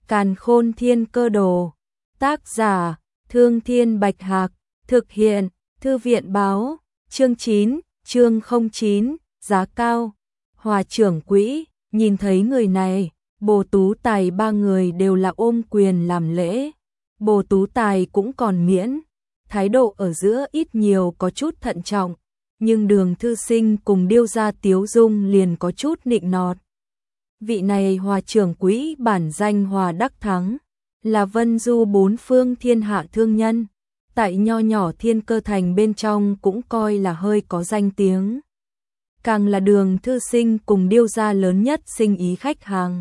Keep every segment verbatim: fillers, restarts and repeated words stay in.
Càn Khôn Thiên Cơ Đồ. Tác giả: Thương Thiên Bạch Hạc. Thực hiện: Thư viện Báo. Chương chín, chương không chín, giá cao. Hòa trưởng quỹ, nhìn thấy người này, Bồ Tú Tài ba người đều là ôm quyền làm lễ. Bồ Tú Tài cũng còn miễn, thái độ ở giữa ít nhiều có chút thận trọng, nhưng Đường Thư Sinh cùng Điêu Gia Tiếu Dung liền có chút nịnh nọt. Vị này Hòa trưởng quỹ bản danh Hòa Đắc Thắng, là Vân Du bốn phương thiên hạ thương nhân, tại nho nhỏ Thiên Cơ Thành bên trong cũng coi là hơi có danh tiếng. Càng là Đường Thư Sinh cùng Điêu Gia lớn nhất sinh ý khách hàng.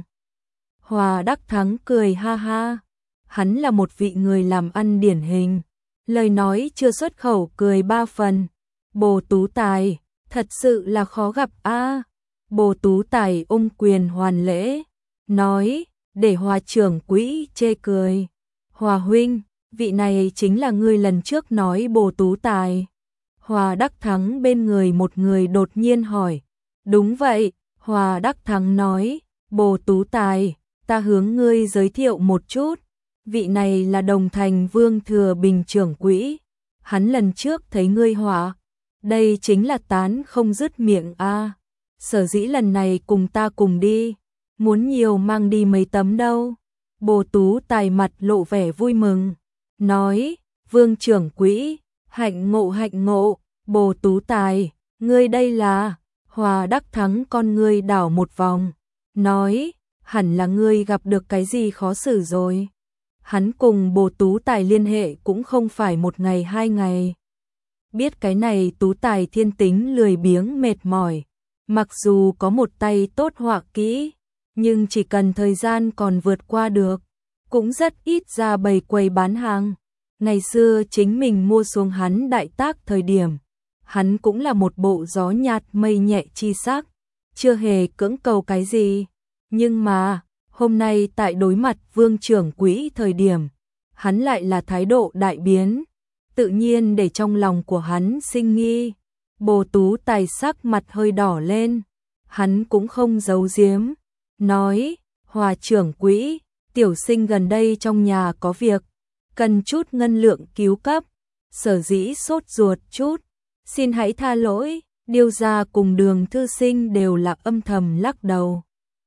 Hòa Đắc Thắng cười ha ha, hắn là một vị người làm ăn điển hình, lời nói chưa xuất khẩu cười ba phần. Bồ Tú Tài, thật sự là khó gặp a. À. Bồ Tú Tài ôm quyền hoàn lễ, nói, để Hòa trưởng quỹ chê cười. Hòa huynh, vị này chính là người lần trước nói Bồ Tú Tài. Hòa Đắc Thắng bên người một người đột nhiên hỏi. Đúng vậy, Hòa Đắc Thắng nói, Bồ Tú Tài, ta hướng ngươi giới thiệu một chút. Vị này là Đồng Thành Vương Thừa Bình trưởng quỹ. Hắn lần trước thấy ngươi họa, đây chính là tán không dứt miệng a. À. Sở dĩ lần này cùng ta cùng đi, muốn nhiều mang đi mấy tấm đâu. Bồ Tú Tài mặt lộ vẻ vui mừng, nói, Vương trưởng quỹ, hạnh ngộ hạnh ngộ. Bồ Tú Tài, ngươi đây là? Hòa Đắc Thắng con ngươi đảo một vòng, nói, hẳn là ngươi gặp được cái gì khó xử rồi. Hắn cùng Bồ Tú Tài liên hệ cũng không phải một ngày hai ngày. Biết cái này Tú Tài thiên tính lười biếng mệt mỏi, mặc dù có một tay tốt họa kỹ, nhưng chỉ cần thời gian còn vượt qua được, cũng rất ít ra bày quầy bán hàng. Ngày xưa chính mình mua xuống hắn đại tác thời điểm, hắn cũng là một bộ gió nhạt mây nhẹ chi sắc, chưa hề cưỡng cầu cái gì. Nhưng mà, hôm nay tại đối mặt Vương trưởng quỹ thời điểm, hắn lại là thái độ đại biến, tự nhiên để trong lòng của hắn sinh nghi. Bồ Tú Tài sắc mặt hơi đỏ lên, hắn cũng không giấu giếm, nói, Hòa trưởng quỹ, tiểu sinh gần đây trong nhà có việc, cần chút ngân lượng cứu cấp, sở dĩ sốt ruột chút, xin hãy tha lỗi. Điêu Gia cùng Đường Thư Sinh đều là âm thầm lắc đầu.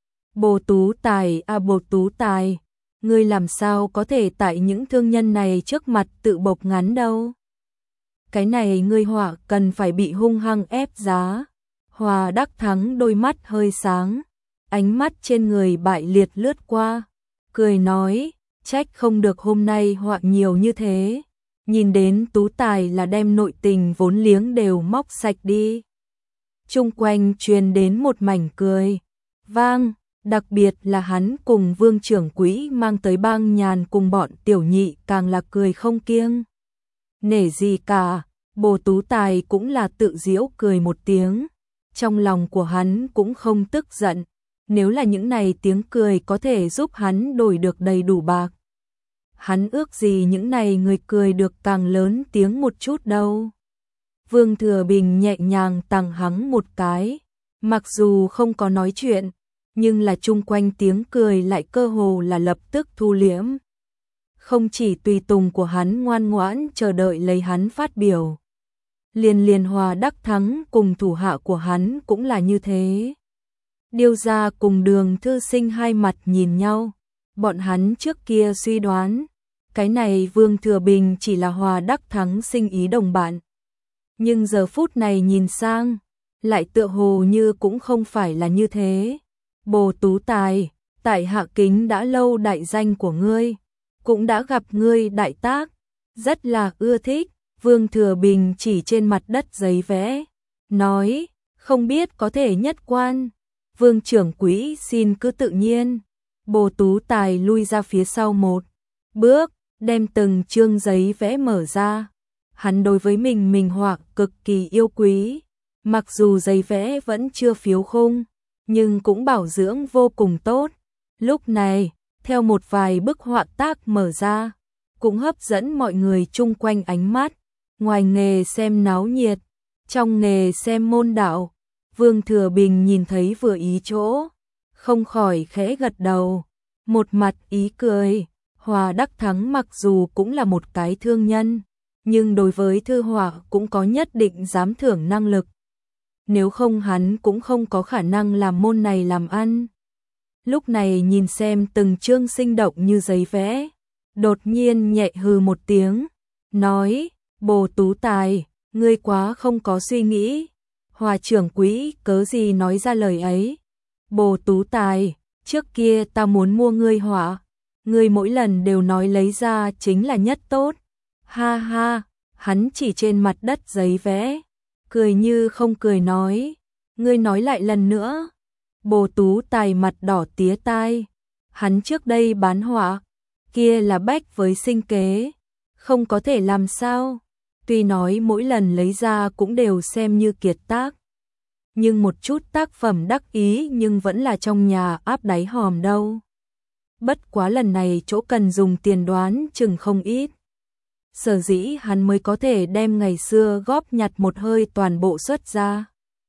Bồ Tú Tài à Bồ Tú Tài, ngươi làm sao có thể tại những thương nhân này trước mặt tự bộc ngắn đâu. Cái này ngươi họa cần phải bị hung hăng ép giá. Hòa Đắc Thắng đôi mắt hơi sáng, ánh mắt trên người bại liệt lướt qua, cười nói, trách không được hôm nay họa nhiều như thế. Nhìn đến Tú Tài là đem nội tình vốn liếng đều móc sạch đi. Chung quanh truyền đến một mảnh cười vang, đặc biệt là hắn cùng Vương trưởng quỹ mang tới Bang Nhàn cùng bọn tiểu nhị càng là cười không kiêng nể gì cả. Bồ Tú Tài cũng là tự giễu cười một tiếng, trong lòng của hắn cũng không tức giận, nếu là những này tiếng cười có thể giúp hắn đổi được đầy đủ bạc, hắn ước gì những này người cười được càng lớn tiếng một chút đâu. Vương Thừa Bình nhẹ nhàng tằng hắng một cái, mặc dù không có nói chuyện, nhưng là chung quanh tiếng cười lại cơ hồ là lập tức thu liễm. Không chỉ tùy tùng của hắn ngoan ngoãn chờ đợi lấy hắn phát biểu, liền liền Hòa Đắc Thắng cùng thủ hạ của hắn cũng là như thế. Điêu Gia cùng Đường Thư Sinh hai mặt nhìn nhau, bọn hắn trước kia suy đoán, cái này Vương Thừa Bình chỉ là Hòa Đắc Thắng sinh ý đồng bạn. Nhưng giờ phút này nhìn sang, lại tựa hồ như cũng không phải là như thế. Bồ Tú Tài, tại hạ kính đã lâu đại danh của ngươi, cũng đã gặp ngươi đại tác, rất là ưa thích. Vương Thừa Bình chỉ trên mặt đất giấy vẽ, nói, không biết có thể nhất quan. Vương trưởng quỹ xin cứ tự nhiên. Bồ Tú Tài lui ra phía sau một bước, đem từng chương giấy vẽ mở ra. Hắn đối với mình mình họa cực kỳ yêu quý, mặc dù giấy vẽ vẫn chưa phiếu khung, nhưng cũng bảo dưỡng vô cùng tốt. Lúc này, theo một vài bức họa tác mở ra, cũng hấp dẫn mọi người chung quanh ánh mắt. Ngoài nghề xem náo nhiệt, trong nghề xem môn đạo. Vương Thừa Bình nhìn thấy vừa ý chỗ, không khỏi khẽ gật đầu, một mặt ý cười. Hòa Đắc Thắng mặc dù cũng là một cái thương nhân, nhưng đối với thư họa cũng có nhất định giám thưởng năng lực. Nếu không hắn cũng không có khả năng làm môn này làm ăn. Lúc này nhìn xem từng chương sinh động như giấy vẽ, đột nhiên nhẹ hừ một tiếng, nói, Bồ Tú Tài, ngươi quá không có suy nghĩ. Hòa trưởng quỹ cớ gì nói ra lời ấy. Bồ Tú Tài, trước kia ta muốn mua ngươi họa, ngươi mỗi lần đều nói lấy ra chính là nhất tốt. Ha ha, hắn chỉ trên mặt đất giấy vẽ, cười như không cười nói, ngươi nói lại lần nữa. Bồ Tú Tài mặt đỏ tía tai, hắn trước đây bán họa, kia là bách với sinh kế, không có thể làm sao. Tuy nói mỗi lần lấy ra cũng đều xem như kiệt tác, nhưng một chút tác phẩm đắc ý nhưng vẫn là trong nhà áp đáy hòm đâu. Bất quá lần này chỗ cần dùng tiền đoán chừng không ít. Sở dĩ hắn mới có thể đem ngày xưa góp nhặt một hơi toàn bộ xuất ra.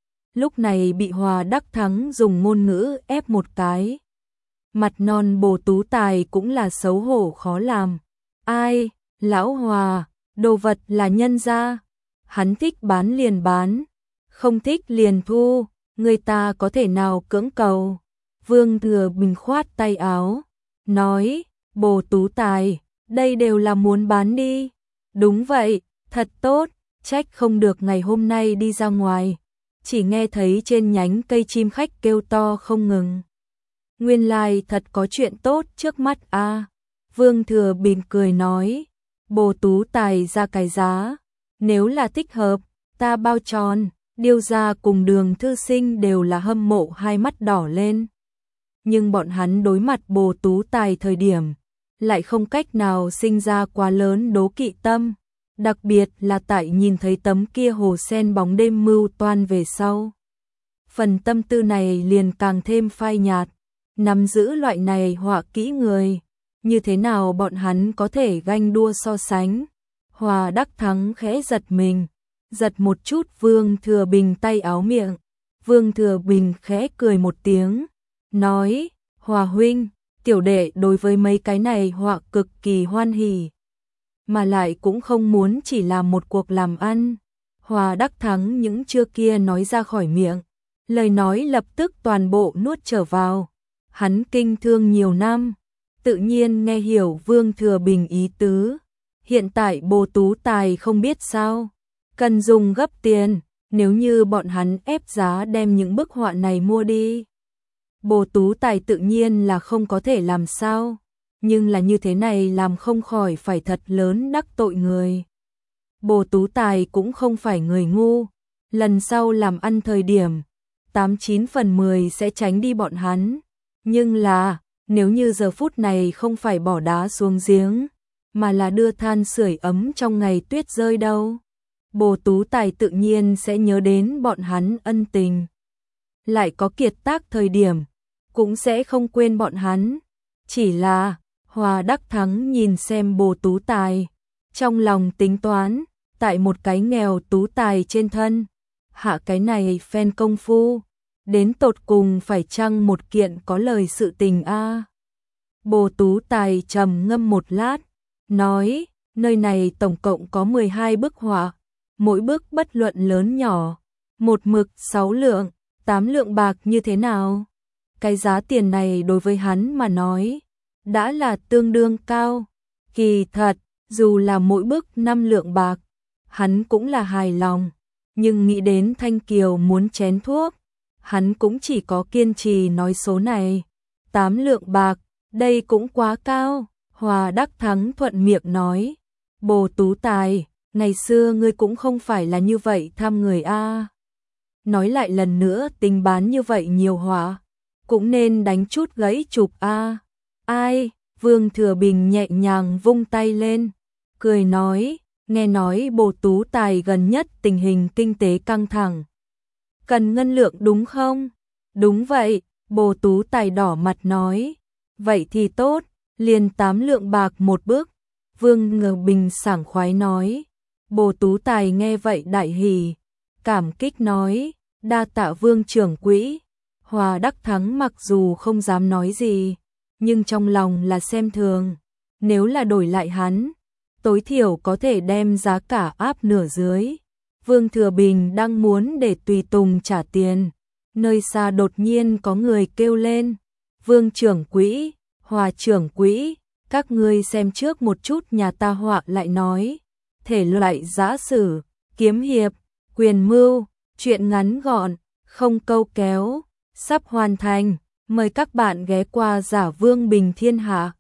Lúc này bị Hòa Đắc Thắng dùng ngôn ngữ ép một cái. Mặt non Bồ Tú Tài cũng là xấu hổ khó làm. Ai, lão Hòa, đồ vật là nhân gia, hắn thích bán liền bán, không thích liền thu, người ta có thể nào cưỡng cầu. Vương Thừa Bình khoát tay áo, nói, Bồ Tú Tài, đây đều là muốn bán đi. Đúng vậy, thật tốt, trách không được ngày hôm nay đi ra ngoài, chỉ nghe thấy trên nhánh cây chim khách kêu to không ngừng. Nguyên lai thật có chuyện tốt trước mắt a. À. Vương Thừa Bình cười nói, Bồ Tú Tài ra cái giá, nếu là thích hợp, ta bao tròn. Điêu gia cùng Đường thư sinh đều là hâm mộ hai mắt đỏ lên. Nhưng bọn hắn đối mặt Bồ Tú Tài thời điểm, lại không cách nào sinh ra quá lớn đố kỵ tâm, đặc biệt là tại nhìn thấy tấm kia hồ sen bóng đêm mưu toan về sau. Phần tâm tư này liền càng thêm phai nhạt, nắm giữ loại này họa kỹ người, như thế nào bọn hắn có thể ganh đua so sánh. Hòa Đắc Thắng khẽ giật mình, giật một chút Vương Thừa Bình tay áo miệng. Vương Thừa Bình khẽ cười một tiếng, nói, Hòa huynh, tiểu đệ đối với mấy cái này họa cực kỳ hoan hỉ, mà lại cũng không muốn chỉ làm một cuộc làm ăn. Hòa Đắc Thắng những chưa kia nói ra khỏi miệng, lời nói lập tức toàn bộ nuốt trở vào. Hắn kinh thương nhiều năm, tự nhiên nghe hiểu Vương Thừa Bình ý tứ. Hiện tại Bồ Tú Tài không biết sao, cần dùng gấp tiền, nếu như bọn hắn ép giá đem những bức họa này mua đi. Bồ Tú Tài tự nhiên là không có thể làm sao, nhưng là như thế này làm không khỏi phải thật lớn đắc tội người. Bồ Tú Tài cũng không phải người ngu, lần sau làm ăn thời điểm, tám chín phần mười sẽ tránh đi bọn hắn. Nhưng là, nếu như giờ phút này không phải bỏ đá xuống giếng, mà là đưa than sưởi ấm trong ngày tuyết rơi đâu, Bồ Tú Tài tự nhiên sẽ nhớ đến bọn hắn ân tình. Lại có kiệt tác thời điểm, cũng sẽ không quên bọn hắn. Chỉ là, Hòa Đắc Thắng nhìn xem Bồ Tú Tài, trong lòng tính toán, tại một cái nghèo tú tài trên thân, hạ cái này phen công phu, đến tột cùng phải chăng một kiện có lời sự tình a. À? Bồ Tú Tài trầm ngâm một lát, nói, nơi này tổng cộng có mười hai bức họa, mỗi bức bất luận lớn nhỏ, một mực sáu lượng, tám lượng bạc như thế nào? Cái giá tiền này đối với hắn mà nói, đã là tương đương cao. Kỳ thật, dù là mỗi bức năm lượng bạc, hắn cũng là hài lòng, nhưng nghĩ đến Thanh Kiều muốn chén thuốc, hắn cũng chỉ có kiên trì nói số này. Tám lượng bạc, đây cũng quá cao. Hòa Đắc Thắng thuận miệng nói, Bồ Tú Tài, ngày xưa ngươi cũng không phải là như vậy tham người a. À. Nói lại lần nữa, tình bán như vậy nhiều họa, cũng nên đánh chút gãy chụp a. À. Ai? Vương Thừa Bình nhẹ nhàng vung tay lên, cười nói, nghe nói Bồ Tú Tài gần nhất tình hình kinh tế căng thẳng, cần ngân lượng đúng không? Đúng vậy, Bồ Tú Tài đỏ mặt nói, vậy thì tốt, liền tám lượng bạc một bức. Vương Ngờ Bình sảng khoái nói. Bồ Tú Tài nghe vậy đại hỉ, cảm kích nói, đa tạ Vương trưởng quỹ. Hòa Đắc Thắng mặc dù không dám nói gì, nhưng trong lòng là xem thường. Nếu là đổi lại hắn, tối thiểu có thể đem giá cả áp nửa dưới. Vương Thừa Bình đang muốn để tùy tùng trả tiền. Nơi xa đột nhiên có người kêu lên. Vương trưởng quỹ, Hòa trưởng quỹ, các ngươi xem trước một chút, nhà ta họa lại nói. Thể loại giã sử, kiếm hiệp, quyền mưu, chuyện ngắn gọn, không câu kéo, sắp hoàn thành. Mời các bạn ghé qua Giả Vương Bình Thiên Hạ.